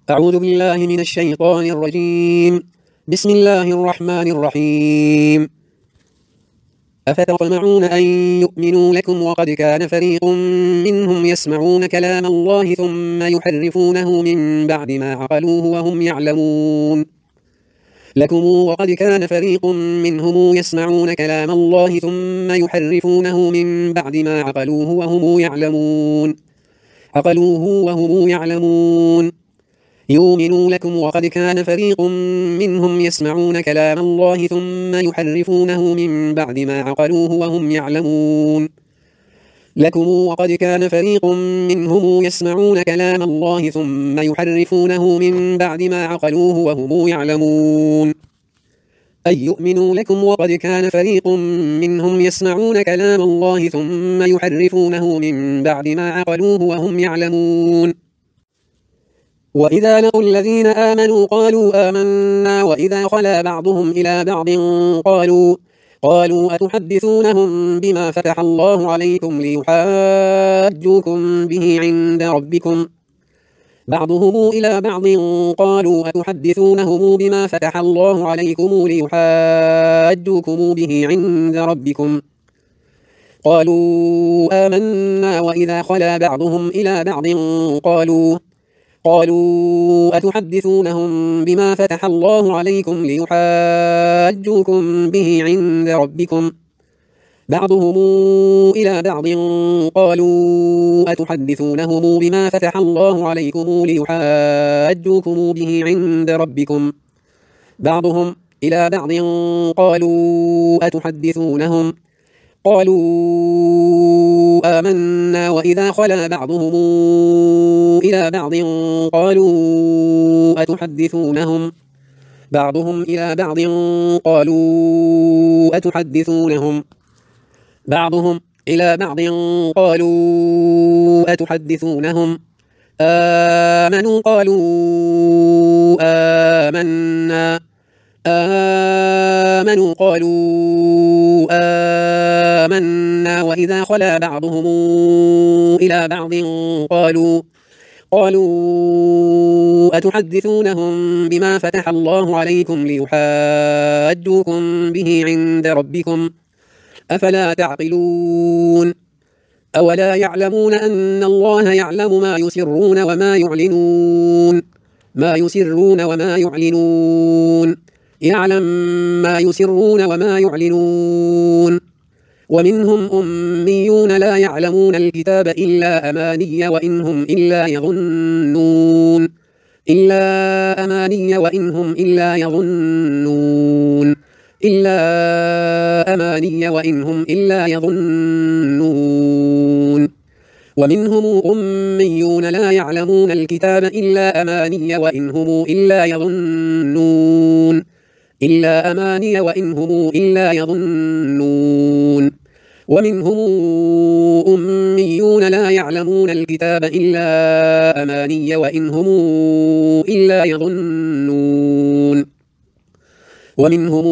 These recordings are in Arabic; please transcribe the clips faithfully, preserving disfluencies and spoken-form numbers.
أعوذ بالله من الشيطان الرجيم. بسم الله الرحمن الرحيم. أفتطمعون أن يؤمنوا لكم وقد كان فريق منهم يسمعون كلام الله ثم يحرفونه من بعد ما عقلوه وهم يعلمون لكم وقد كان فريق منهم يسمعون كلام الله ثم يحرفونه من بعد ما عقلوه وهم يعلمون عقلوه وهم يعلمون يؤمنوا لكم وقد كان فريق منهم يسمعون كلام الله ثم يحرفونه من بعد ما عقلوه وهم يعلمون لكم وقد كان فريق منهم يسمعون كلام الله ثم يحرفونه من بعد ما عقلوه وهم يعلمون أي يؤمنوا لكم وقد كان فريق منهم يسمعون كلام الله ثم يحرفونه من بعد ما عقلوه وهم يعلمون وإذا لقوا الذين آمنوا قالوا آمنا وإذا خلا بعضهم إلى بعض قالوا قالوا أتحدثونهم بما فتح الله عليكم ليحاجوكم به عند ربكم بعضهم إلى بعض قالوا أتحدثونهم بما فتح الله عليكم ليحاجوكم به عند ربكم قالوا آمنا وإذا خلا بعضهم إلى بعض قالوا قالوا أتحدثونهم بما فتح الله عليكم ليحاجوكم به عند ربكم بعضهم إلى بعض قالوا أتحدثونهم بما فتح الله عليكم ليحاجوكم به عند ربكم بعضهم إلى بعض قالوا أتحدثونهم قالوا آمنا وإذا خلا بعضهم إلى بعض قالوا أتحدثونهم بعضهم إلى بعض قالوا أتحدثونهم بعضهم إلى بعض قالوا أتحدثونهم آمنوا قالوا آمنا آمنوا قالوا آمنا وإذا خلا بعضهم إلى بعض قالوا قالوا أتحدثونهم بما فتح الله عليكم ليحاجوكم به عند ربكم أفلا تعقلون أولا يعلمون أن الله يعلم ما يسرون وما يعلنون ما يسرون وما يعلنون يعلم ما يسرون وما يعلنون ومنهم أميون لا يعلمون الكتاب إلا أماني وإنهم إلا يظنون إلا أماني وإنهم إلا يظنون إلا أماني وإنهم إلا يظنون ومنهم أميون لا يعلمون الكتاب إلا أماني وإنهم إلا يظنون إلا أماني وإنهم إلا يظنون ومنهم أميون لا يعلمون الكتاب إلا أماني وإنهم إلا يظنون ومنهم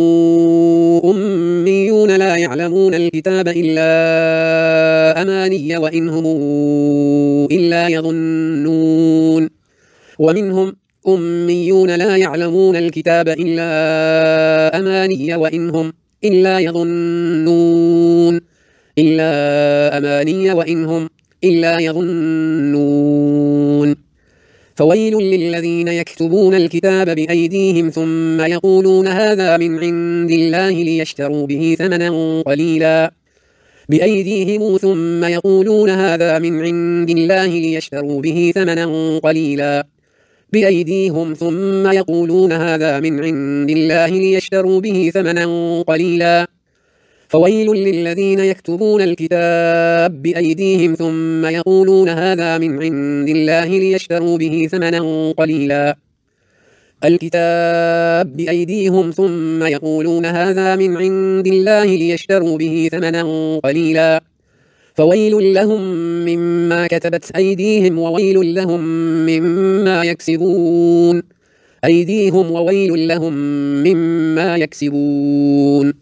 أميون لا يعلمون الكتاب إلا أماني وإنهم إلا يظنون ومنهم أميون لا يعلمون الكتاب إلا أماني وإنهم إلا يظنون إلا أماني وإنهم إلا يظنون فويل للذين يكتبون الكتاب بأيديهم ثم يقولون هذا من عند الله ليشتروا به ثمنا قليلا بأيديهم ثم يقولون هذا من عند الله ليشتروا به ثمنا قليلا بأيديهم ثم يقولون هذا من عند الله ليشتروا به ثمنا قليلا فويل للذين يكتبون الكتاب بأيديهم ثم يقولون هذا من عند الله ليشتروا به ثمنا قليلا الكتاب بأيديهم ثم يقولون هذا من عند الله ليشتروا به ثمنا قليلا فويل لهم مما كتبت أيديهم وويل لهم مما يكسبون أيديهم وويل لهم مما يكسبون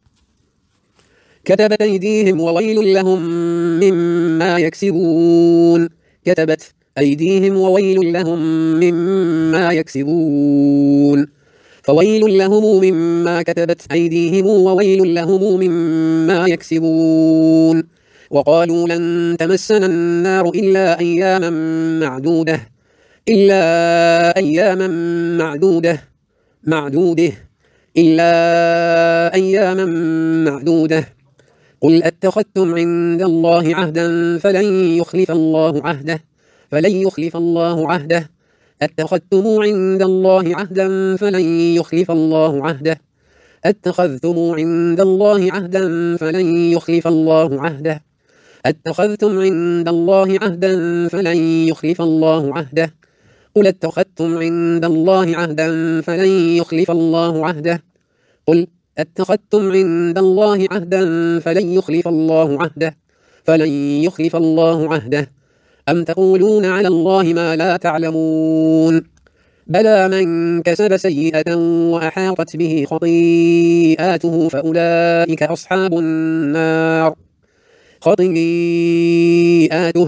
كتبت أيديهم وويل لهم مما يكسبون كتبت أيديهم وويل لهم مما يكسبون فويل لهم مما كتبت أيديهم وويل لهم مما يكسبون وقالوا لن تمسنا النار إلا أياما معدودة إلا أياما معدودة معدودة إلا أياما معدودة قل أتخذتم عند الله عهدا فلن يخلف الله عهده فلن يخلف الله عهده أتخذتم عند الله عهدا فلن يخلف الله عهده أتخذتم عند الله عهدا فلن يخلف الله عهده أتخذتم عند الله عهدا فلن يخلف الله عهده قل أتخذتم عند الله عهدا فلن يخلف الله عهده قل أتخذتم عند الله عهدا فلن يخلف الله عهده فلن يخلف الله عهده أم تقولون على الله ما لا تعلمون بلى من كسب سيئة وأحاطت به خطيئاته فأولئك أصحاب النار خطيئاته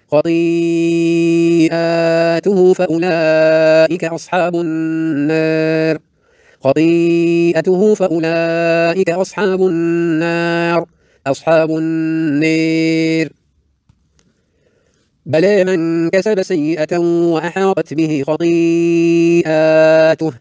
خطيئاته فأولئك أصحاب النار خطيئته فأولئك أصحاب النار أصحاب النار بلى من كسب سيئة وأحاطت به خطيئاته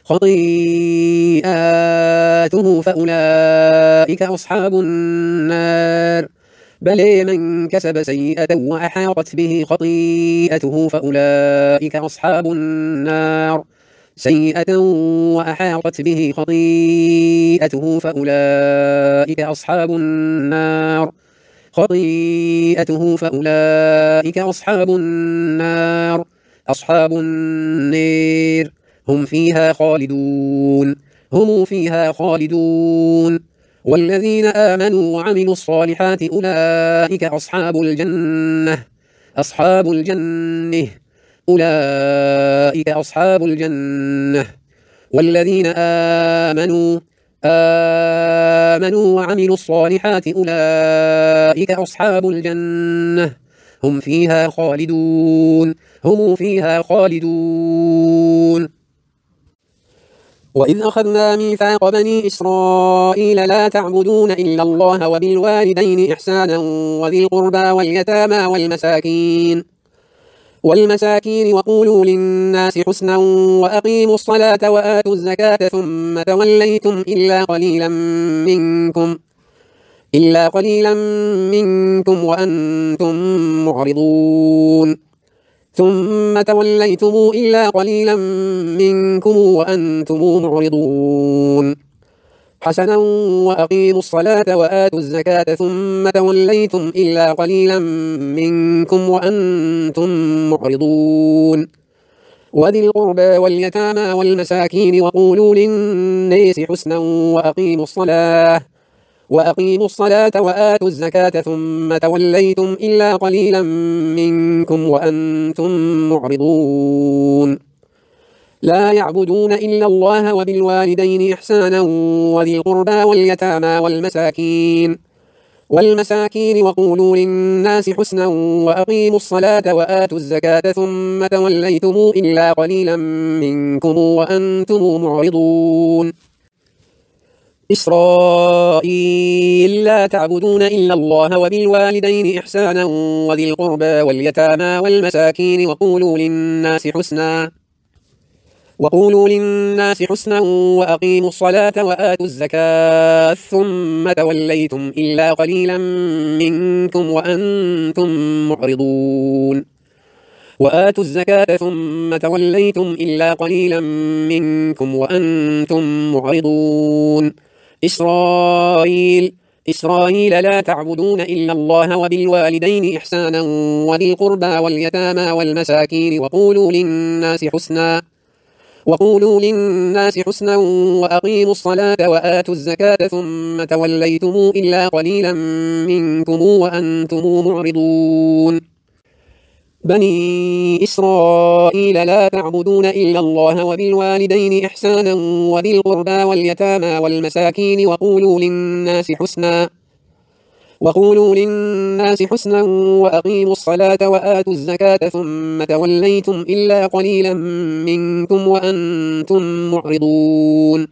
خطيئاته فأولئك أصحاب النار بلى من كسب سيئة وأحاطت به خطيئته فأولئك أصحاب النار سيئة وأحاطت به خطيئته فأولئك أصحاب النار خطيئته فأولئك أصحاب النار أصحاب النار هم فيها خالدون هم فيها خالدون والذين آمنوا وعملوا الصالحات أولئك أصحاب الجنة أصحاب الجنة أولئك أصحاب الجنة والذين آمنوا آمنوا وعملوا الصالحات أولئك أصحاب الجنة هم فيها خالدون هم فيها خالدون وإذ أخذنا ميثاق بني إسرائيل لا تعبدون إلا الله وبالوالدين إحسانا وذي القربى واليتامى والمساكين والمساكين وقولوا للناس حسنا وأقيموا الصلاة وآتوا الزكاة ثم توليتم إلا قليلا منكم إلا قليلا منكم وأنتم معرضون ثم توليتم إلا قليلا منكم وأنتم معرضون حسنا وأقيموا الصلاة وآتوا الزكاة ثم توليتم إلا قليلا منكم وأنتم معرضون وذي القربى واليتامى والمساكين وقولوا للناس حسنا وأقيموا الصلاة وأقيموا الصلاة وآتوا الزكاة ثم توليتم إلا قليلا منكم وأنتم معرضون لا يعبدون إلا الله وبالوالدين إحسانا وذي القربى واليتامى والمساكين والمساكين وقولوا للناس حسنا وأقيموا الصلاة وآتوا الزكاة ثم توليتم إلا قليلا منكم وأنتم معرضون إسرائيل لا تعبدون إلا الله وبالوالدين إحسانا وذي القربى واليتامى والمساكين وقولوا للناس حسنا وقولوا للناس حسنا وأقيموا الصلاة وآتوا الزكاة ثم توليتم إلا قليلا منكم وأنتم معرضون وآتوا الزكاة ثم توليتم إلا قليلا منكم وأنتم معرضون إسرائيل إسرائيل لا تعبدون إلا الله وبالوالدين إحسانا وذي القربى واليتامى والمساكين وقولوا للناس حسنا وقولوا للناس حسنا وأقيموا الصلاة وآتوا الزكاة ثم توليتم إلا قليلا منكم وأنتم معرضون بني إسرائيل لا تعبدون إلا الله وبالوالدين إحسانا وذي القربى واليتامى والمساكين وقولوا للناس حسنا وقولوا للناس حسنا وأقيموا الصلاة وآتوا الزكاة ثم توليتم إلا قليلا منكم وأنتم معرضون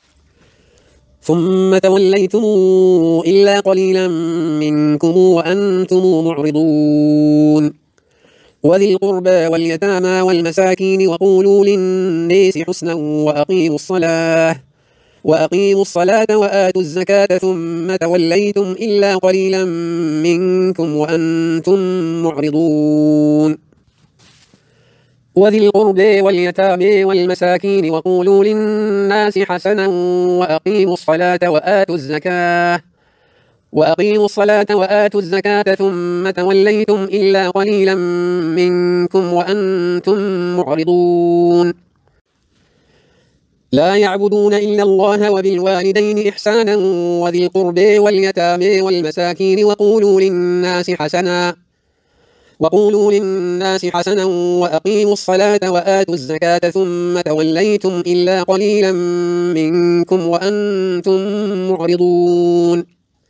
ثم توليتم إلا قليلا منكم وأنتم معرضون وذي القربى واليتامى والمساكين وقولوا للناس حسنا وأقيموا الصلاة وأقيموا الصلاة وآتوا الزكاة ثم توليتم إلا قليلا منكم وأنتم معرضون وذي القربى واليتامى والمساكين وقولوا للناس حسنا وأقيموا الصلاة وآتوا الزكاة وأقيموا الصلاة وآتوا الزكاة ثم توليتم إلا قليلا منكم وأنتم معرضون لا يعبدون إلا الله وبالوالدين إحسانا وذي القربى واليتامى والمساكين وقولوا للناس حسنا وقولوا للناس حسنا وأقيموا الصلاة وآتوا الزكاة ثم توليتم إلا قليلا منكم وأنتم معرضون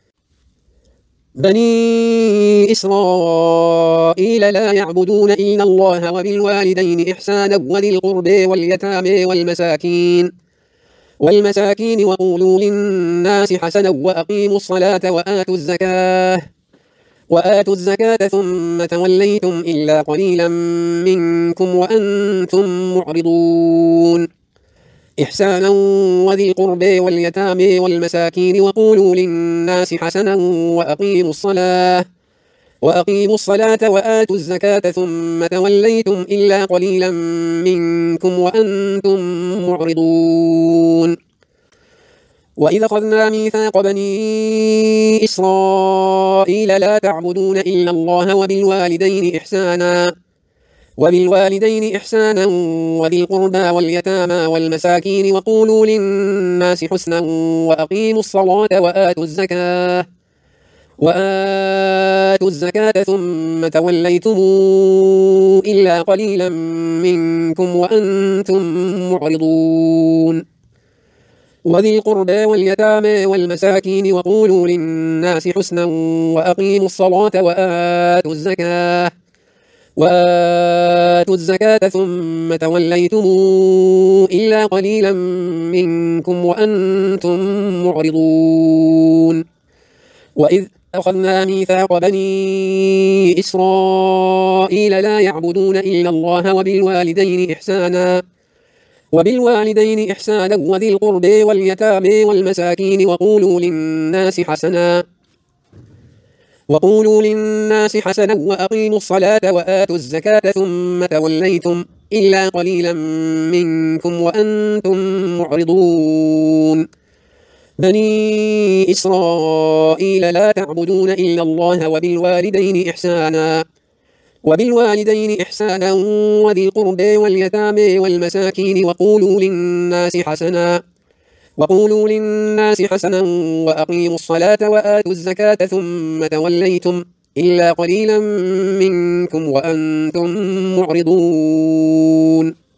بني إسرائيل لا يعبدون إلا الله وبالوالدين إحسانا وذي القربى واليتامى والمساكين والمساكين وقولوا للناس حسنا وأقيموا الصلاة وآتوا الزكاة وآتوا الزكاة ثم توليتم إلا قليلا منكم وأنتم معرضون إحسانا وذي القربى واليتامى والمساكين وقولوا للناس حسنا وأقيموا الصلاة وأقيموا الصلاة وآتوا الزكاة ثم توليتم إلا قليلا منكم وأنتم معرضون وإذا أخذنا ميثاق بني إسرائيل لا تعبدون إلا الله وبالوالدين إحسانا وبالوالدين إحسانا وذي القربى واليتامى والمساكين وقولوا للناس حسنا وأقيموا الصلاة وآتوا الزكاة وآتوا الزكاة ثم توليتم إلا قليلا منكم وأنتم معرضون وذي القربى واليتامى والمساكين وقولوا للناس حسنا وأقيموا الصلاة وآتوا الزكاة وآتوا الزكاة ثم توليتم إلا قليلا منكم وأنتم معرضون وإذ أخذنا ميثاق بني إسرائيل لا يعبدون إلا الله وبالوالدين إحسانا وبالوالدين إحسانا وذي القربى واليتامى والمساكين وقولوا للناس حسنا وقولوا للناس حسنا وأقيموا الصلاة وآتوا الزكاة ثم توليتم إلا قليلا منكم وأنتم معرضون بني إسرائيل لا تعبدون إلا الله وبالوالدين إحسانا وبالوالدين إحسانا وذي القربى واليتامى والمساكين وقولوا للناس حسنا وقولوا للناس حسنا وأقيموا الصلاة وآتوا الزكاة ثم توليتم إلا قليلا منكم وأنتم معرضون